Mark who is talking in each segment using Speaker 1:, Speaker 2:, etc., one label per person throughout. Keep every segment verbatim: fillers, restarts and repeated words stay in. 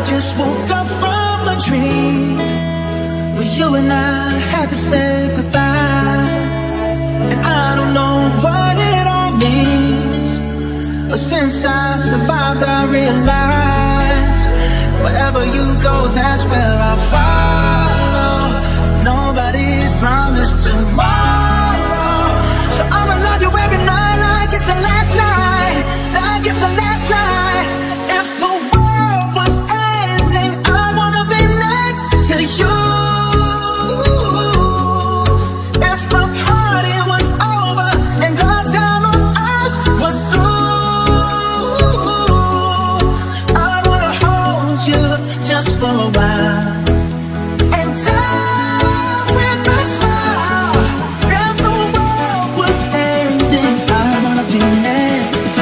Speaker 1: just woke up from a dream where you and I had to say goodbye. And I don't know what it all means, but since I survived I realized wherever you go, that's where I'll follow. Nobody's promised tomorrow, so I'ma love you every night like it's the last night, like it's the last night. If the world was ending, I wanna be next to you. If the party was over and our time on earth was through, I wanna hold you just for a while and die with a smile. If the world was ending, I wanna be next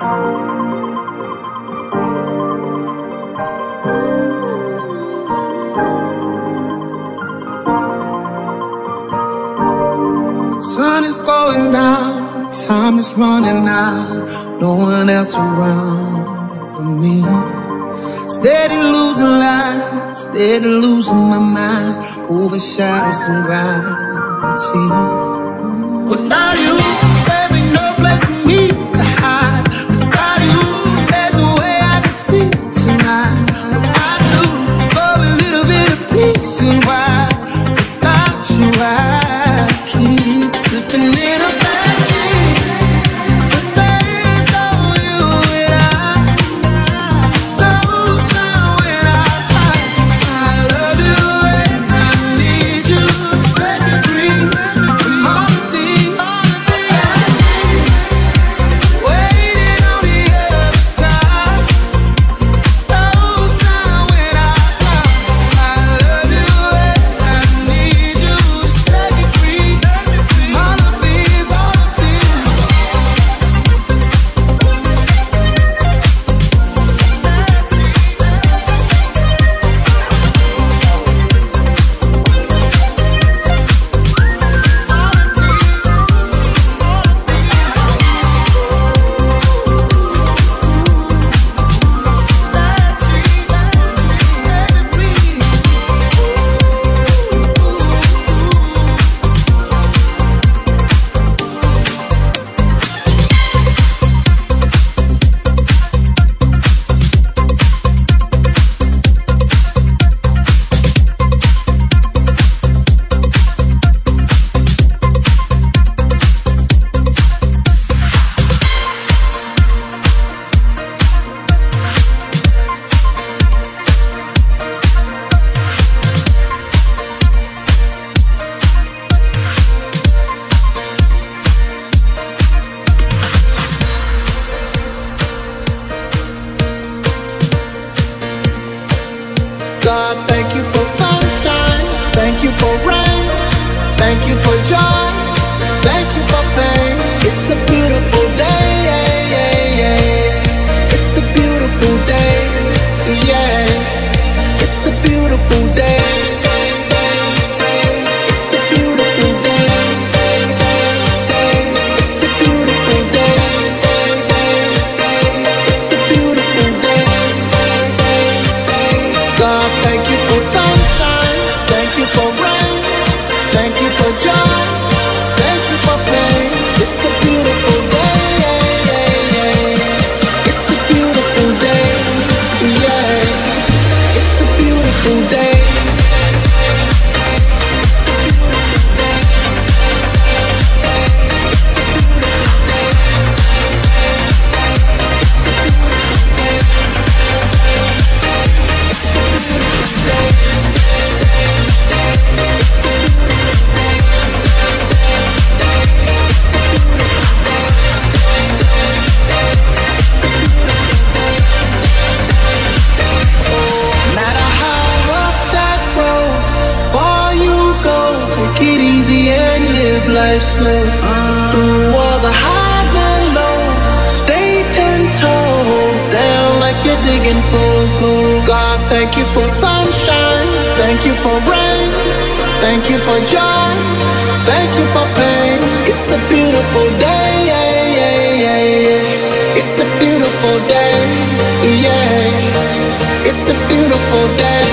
Speaker 1: Sun is going down, time is running out, no one else around but me. Steady losing light, steady losing my mind, over shadows and gravity. Without you, there ain't no place for me to hide. Without you, there's no way I can see tonight. Without you, for a little bit of peace and why. Without you, I keep slipping in a bad dream. But there is no you and I. No sound when I cry. I love you and I need you to set me free from all the things waiting on the other side. No sound when I cry. I love you and I need you to set me free from all of these, all of these. God, thank you for sunshine, thank you for rain, thank you for joy, thank you for pain. It's a beautiful day, it's a beautiful day, yeah. It's a beautiful day. It's a beautiful day. It's a beautiful day. It's a beautiful day. God, thank you for sunshine, thank you for rain, thank you for joy, thank you for pain. It's a beautiful day, it's a beautiful day, yeah. It's a beautiful day. Matter how rough that road, far you go, take it easy and live life slow. Through all the highs and lows, stay ten toes down like you're digging for gold. God, thank you for sunshine, thank you for rain, thank you for joy, thank you for pain. It's a beautiful day, it's a beautiful day, yeah. It's a beautiful day.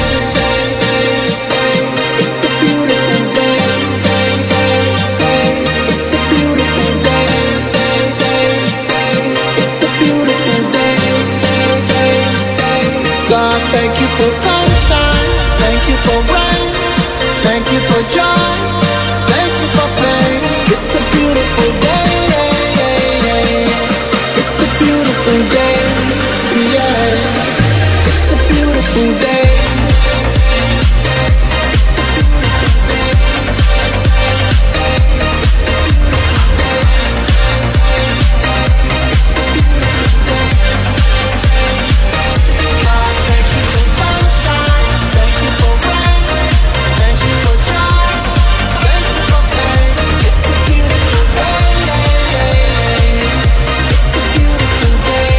Speaker 1: It's a beautiful day. It's a beautiful day. It's a beautiful day. God, thank you for sunshine, thank you for rain, thank you for joy, thank you for pain. It's a beautiful day. It's a beautiful day, yeah. It's a beautiful day. God, thank you for sunshine, thank you for rain, thank you for joy, thank you for pain. It's a beautiful day. It's a beautiful day.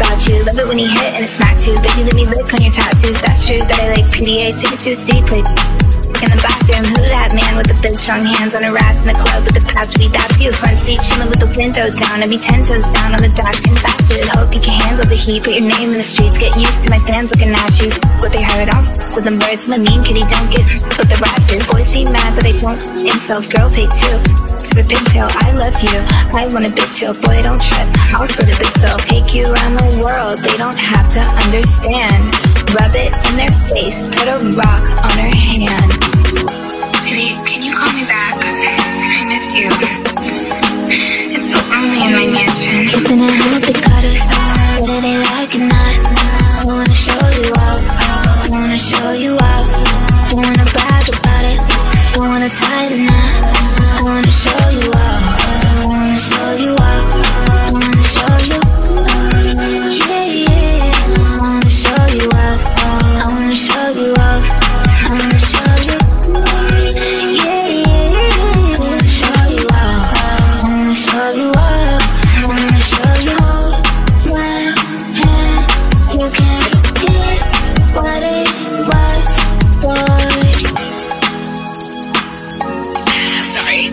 Speaker 2: without you. Love it when he hit and it smacked you. Baby, let me lick on your tattoos. That's true that I like P D A. Take it to a city, play in the bathroom. Who that man with the big strong hands on her ass in the club with the past beat? That's you. Front seat chilling with the window down. I'd be ten toes down on the dash getting fast food. Hope you can handle the heat. Put your name in the streets. Get used to my fans looking at you. What they heard on with them birds. I'm a mean kitty, don't get with the rats here. Boys be mad that I don't incels. Girls hate too. To the pigtail, I love you. I want a big chill. Boy, don't trip. I'll split a big bill. Take you around the world. They don't have to understand. Rub it in their face. Put a rock on her hand. Baby, can you call me back? I miss you. It's so lonely in my mansion. Isn't it how they cut us? Whether they like it or not, I wanna show you up. I wanna show you up. I wanna brag about it. I wanna tie the knot. I wanna show you up. I wanna show you up. I wanna show you. Yeah, yeah. I wanna show you up. I wanna show you up. I wanna show you. Yeah, yeah. I wanna show you up. I wanna show you up. I wanna show you. One hand, you can't get what it was for. Sorry.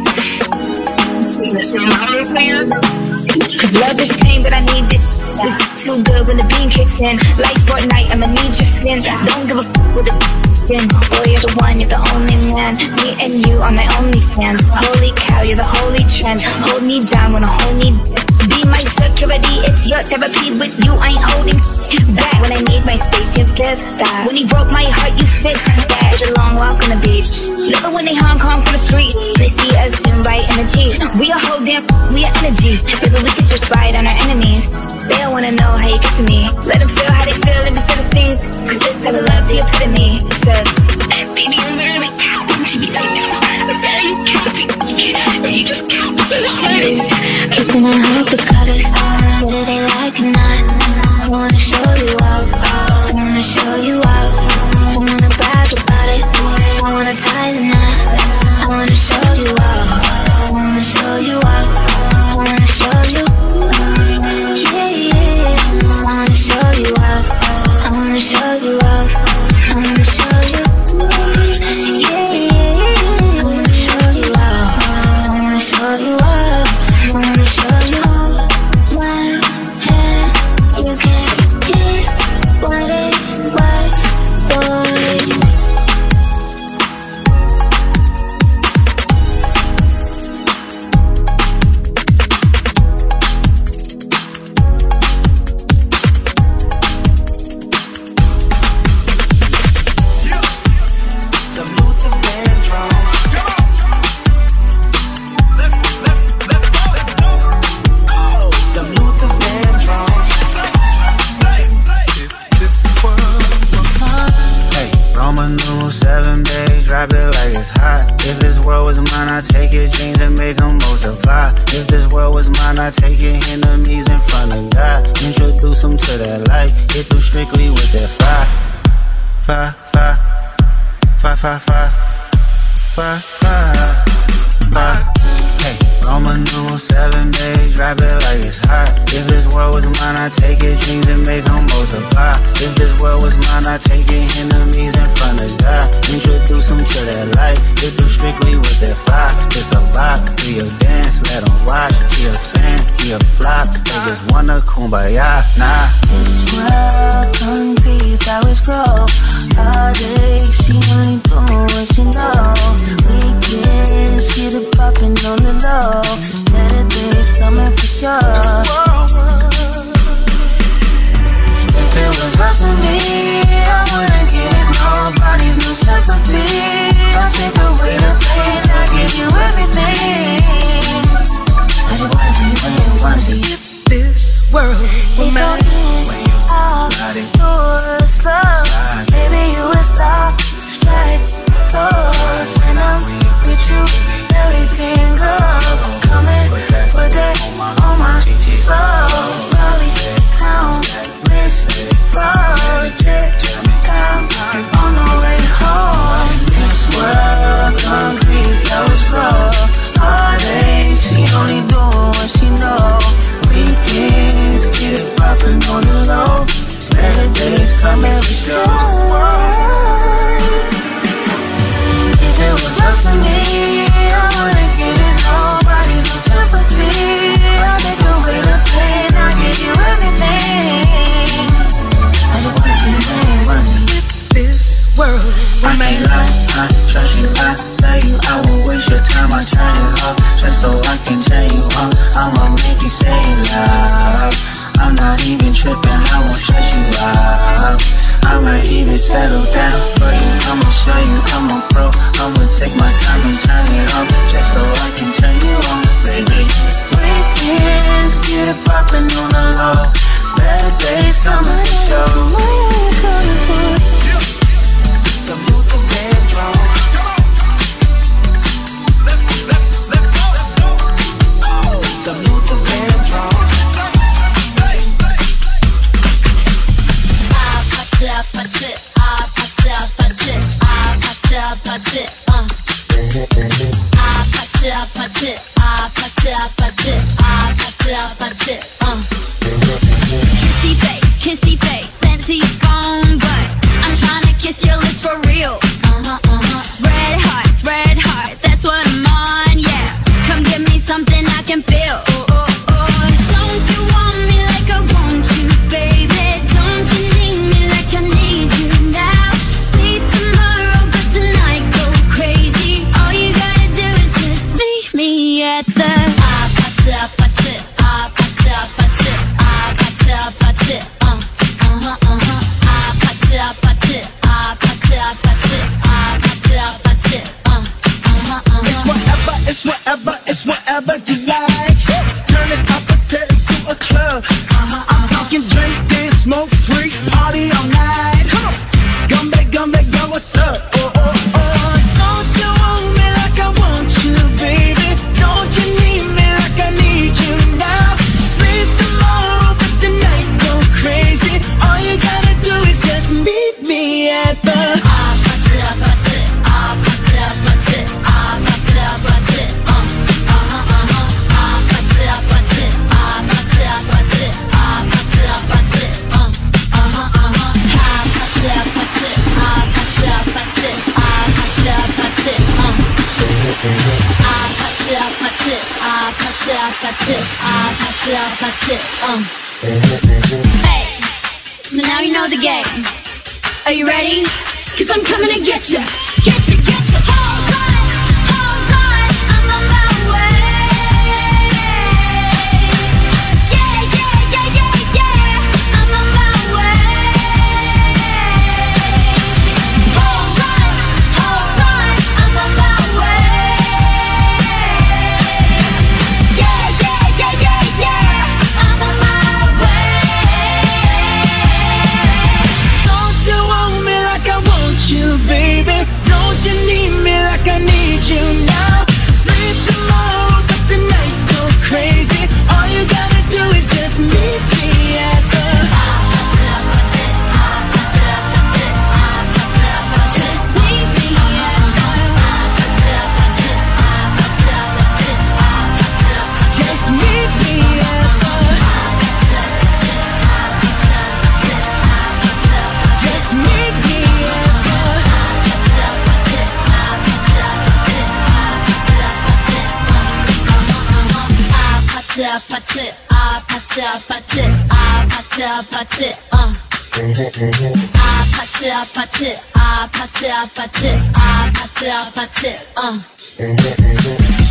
Speaker 2: Cause love is pain, but I need it. It's too good when the beam kicks in. Like Fortnite, I'ma need your skin. Don't give a f with the skin. Boy, you're the one, you're the only man. Me and you are my only fans. Holy cow, you're the holy trend. Hold me down when I hold me. Be my security, it's your therapy. With you, I ain't holding back. When I need my space, you give that. When he broke my heart, you fixed that. It's a long walk on the beach. Love it when they Hong Kong from the street. They see us soon by energy. We a whole damn, we are energy. Baby, we could just ride on our enemies. They don't wanna know how you get to me. Let them feel how they feel in the Philistines. Cause this type of love's the epitome. Said, baby, I'm literally counting to me right now. I'm very counting. And you just count so hard. Kissing and hope it cut us. Whether they like it or not, I wanna show you up. I wanna show you up. I wanna brag about it. I wanna tie the knot. I wanna show you up. I wanna show you up. I wanna show you. Yeah, yeah. I wanna show you up. I wanna show you up. I wanna show you. Yeah, yeah. I wanna show you up. I wanna show you up. I wanna show you. One hand, you can't get what it was for.
Speaker 3: Seven days, drop it like it's hot. If this world was mine, I'd take your dreams and make them multiply. If this world was mine, I'd take your enemies in front of God. Introduce them to that light, get through strictly with that fire. Fire, fire, fire, fire, fire, fire, fire, fire. Hey, Roman numeral seven days, drop it like it's hot. If this world was mine, I'd take your dreams and make them multiply. If this world was mine, I'd take your enemies in front of God. Introduce them to that light, get through strictly with that fire. It's a vibe, we a dance, let them watch. Be a fan, be a flop, they just wanna kumbaya, nah.
Speaker 4: This world don't be flowers grow. Heartache, she only doing what she know. Weekends, get it poppin' on the low. Better days coming for sure. If it was up to me, I wouldn't give nobody no sympathy. I'll take away the pain, I'll give you everything. I just wanna see you, wanna see you.
Speaker 1: This world will matter.
Speaker 4: come and we show. If it was up to me, I wouldn't give it nobody no sympathy. I'll take away the pain, I'll give you everything. I just wanna see your name, wanna see this world.
Speaker 3: I can't lie, I trust you, I love you. I won't waste your time, I turn it off just so I can turn you on. I'ma make you say love. I'm not even tripping, I won't stress you out. I might even settle down for you. I'ma show you I'm a pro. I'ma take my time and turn it on just so I can turn you on, baby.
Speaker 4: Weekends, get it poppin' on the low. Bad days coming for sure.
Speaker 1: Some Luther Vandross. Some Luther Vandross.
Speaker 2: I put it, put it, I put it, put it, I put it, put it, uh. I put it, put it, I put it, put it, I put it, put it, uh. Kissy face, kissy face, sent to your phone, but I'm trying to kiss your lips for real. Uh-huh, uh-huh. Red hearts, red hearts, that's what I'm on, yeah. Come give me something I can feel. Oh, oh, oh. Don't you want me like I want you, baby? Don't you need me like I need you now? See tomorrow, but tonight go crazy. All you gotta do is just meet me at the I put it, put it, I put it, put it, I put it, put it, uh, uh-huh, uh-huh. I put it, put it, I put it, put it, I put it, put it, uh, uh-huh, uh-huh.
Speaker 1: It's whatever, it's whatever, it's whatever you like. Turn this opposite into a club. Uh-huh, I'm talking drink, dance, smoke, freak, party all night. Come on, gumbe, gumbe, girl, what's up? Oh, oh, oh. Don't you want me like I want you, baby? Don't you need me like I need you now? Sleep tomorrow, but tonight go crazy. All you gotta do is just meet me at the
Speaker 2: I put it, put it, I put it, put it, I put it, put it, uh, uh-huh, uh-huh. I put it, put it, I put it, put it, I put it, put it, uh, uh-huh, uh-huh. I put it, put it, I put it, put it, I put it, put it, uh. I put it, put it, I put it, put it, I put it, put it, uh. Hey, so now you know the game. Are you ready? Cause I'm coming to get ya, get ya, get ya. Hold on, hold on, I'm on my way. Yeah, yeah, yeah, yeah, yeah, I'm on my way. Hold on, hold on, I'm on my way. Yeah, yeah, yeah, yeah, yeah, I'm on my way.
Speaker 1: Don't you want me like I want you, baby? Don't you need me like I need you now? Sleep tomorrow, but tonight go crazy. All you gotta do is just meet me at the
Speaker 2: Just meet me at
Speaker 1: Just meet me at the Just meet me at
Speaker 2: I put it, I put it, put it, I put it, put it, uh. I put it, put it, I put it, put it, I put it, put it, uh.